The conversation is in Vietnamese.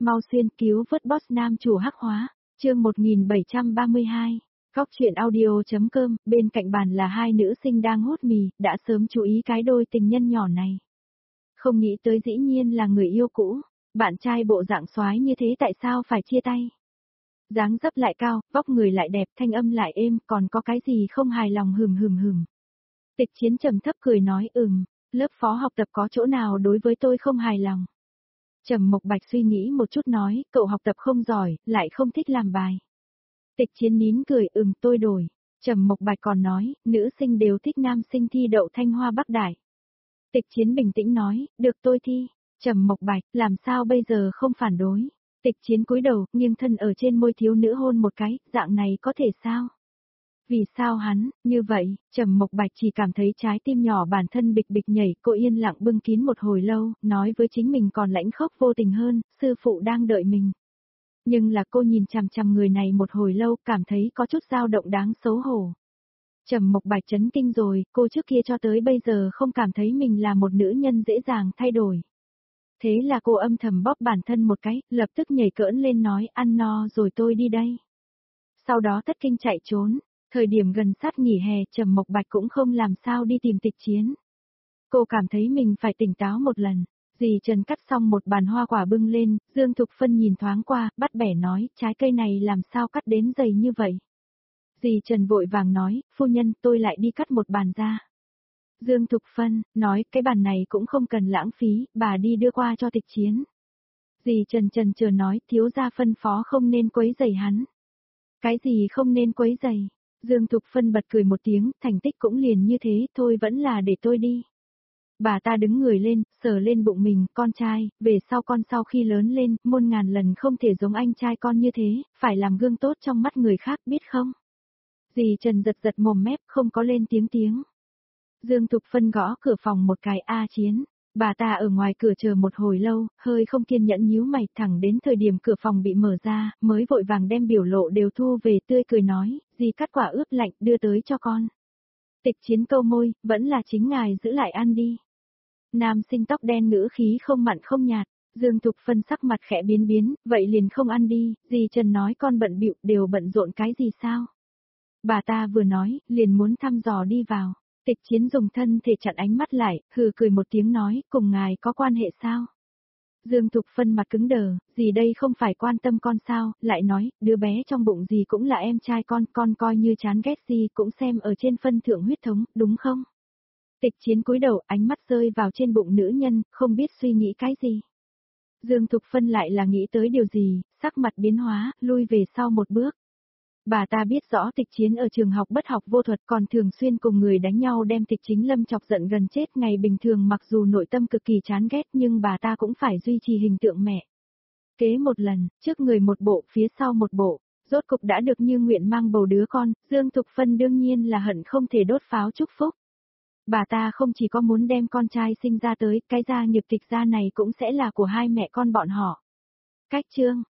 mau xuyên cứu vớt boss nam chủ hắc hóa, chương 1732. Góc chuyện audio.com, bên cạnh bàn là hai nữ sinh đang hút mì, đã sớm chú ý cái đôi tình nhân nhỏ này. Không nghĩ tới dĩ nhiên là người yêu cũ, bạn trai bộ dạng soái như thế tại sao phải chia tay. Dáng dấp lại cao, vóc người lại đẹp, thanh âm lại êm, còn có cái gì không hài lòng hừm. Tịch Chiến trầm thấp cười nói lớp phó học tập có chỗ nào đối với tôi không hài lòng. Trầm Mộc Bạch suy nghĩ một chút nói, cậu học tập không giỏi, lại không thích làm bài. Tịch Chiến nín cười, tôi đổi. Trầm Mộc Bạch còn nói, nữ sinh đều thích nam sinh thi đậu Thanh Hoa Bắc Đại. Tịch Chiến bình tĩnh nói, được tôi thi. Trầm Mộc Bạch, làm sao bây giờ không phản đối. Tịch Chiến cúi đầu, nghiêng thân ở trên môi thiếu nữ hôn một cái, dạng này có thể sao? Vì sao hắn, như vậy, Trầm Mộc Bạch chỉ cảm thấy trái tim nhỏ bản thân bịch bịch nhảy, cô yên lặng bưng kín một hồi lâu, nói với chính mình còn lãnh khốc vô tình hơn, sư phụ đang đợi mình. Nhưng là cô nhìn chằm chằm người này một hồi lâu, cảm thấy có chút dao động đáng xấu hổ. Trầm Mộc Bạch chấn kinh rồi, cô trước kia cho tới bây giờ không cảm thấy mình là một nữ nhân dễ dàng thay đổi. Thế là cô âm thầm bóp bản thân một cái, lập tức nhảy cỡn lên nói ăn no rồi tôi đi đây. Sau đó thất kinh chạy trốn. Thời điểm gần sát nghỉ hè, Trầm Mộc Bạch cũng không làm sao đi tìm Tịch Chiến. Cô cảm thấy mình phải tỉnh táo một lần. Dì Trần cắt xong một bàn hoa quả bưng lên, Dương Thục Phân nhìn thoáng qua, bắt bẻ nói, trái cây này làm sao cắt đến dày như vậy. Dì Trần vội vàng nói, phu nhân, tôi lại đi cắt một bàn ra. Dương Thục Phân, nói, cái bàn này cũng không cần lãng phí, bà đi đưa qua cho Tịch Chiến. Dì Trần chờ nói, thiếu gia phân phó không nên quấy rầy hắn. Cái gì không nên quấy rầy? Dương Thục Phân bật cười một tiếng, thành tích cũng liền như thế, thôi vẫn là để tôi đi. Bà ta đứng người lên, sờ lên bụng mình, con trai, về sau con sau khi lớn lên, muôn ngàn lần không thể giống anh trai con như thế, phải làm gương tốt trong mắt người khác biết không? Dì Trần giật mồm mép, không có lên tiếng. Dương Thục Phân gõ cửa phòng một cái Chiến. Bà ta ở ngoài cửa chờ một hồi lâu, hơi không kiên nhẫn nhíu mày, thẳng đến thời điểm cửa phòng bị mở ra, mới vội vàng đem biểu lộ đều thu về, tươi cười nói, dì cắt quả ướp lạnh, đưa tới cho con. Tịch Chiến câu môi, vẫn là chính ngài giữ lại ăn đi. Nam sinh tóc đen ngữ khí không mặn không nhạt, Dương Thục Phân sắc mặt khẽ biến, vậy liền không ăn đi, dì Trần nói con bận bịu, đều bận rộn cái gì sao? Bà ta vừa nói, liền muốn thăm dò đi vào. Tịch Chiến dùng thân thể chặn ánh mắt lại, hừ cười một tiếng nói, cùng ngài có quan hệ sao? Dương Thục Phân mặt cứng đờ, gì đây không phải quan tâm con sao, lại nói, đứa bé trong bụng gì cũng là em trai con coi như chán ghét gì cũng xem ở trên phân thượng huyết thống, đúng không? Tịch Chiến cúi đầu, ánh mắt rơi vào trên bụng nữ nhân, không biết suy nghĩ cái gì. Dương Thục Phân lại là nghĩ tới điều gì, sắc mặt biến hóa, lui về sau một bước. Bà ta biết rõ Tịch Chiến ở trường học bất học vô thuật còn thường xuyên cùng người đánh nhau đem Tịch Chính Lâm chọc giận gần chết ngày bình thường mặc dù nội tâm cực kỳ chán ghét nhưng bà ta cũng phải duy trì hình tượng mẹ. Kế một lần, trước người một bộ, phía sau một bộ, rốt cục đã được như nguyện mang bầu đứa con, Dương Thục Phân đương nhiên là hận không thể đốt pháo chúc phúc. Bà ta không chỉ có muốn đem con trai sinh ra tới, cái gia nghiệp Tịch gia này cũng sẽ là của hai mẹ con bọn họ. Cách chương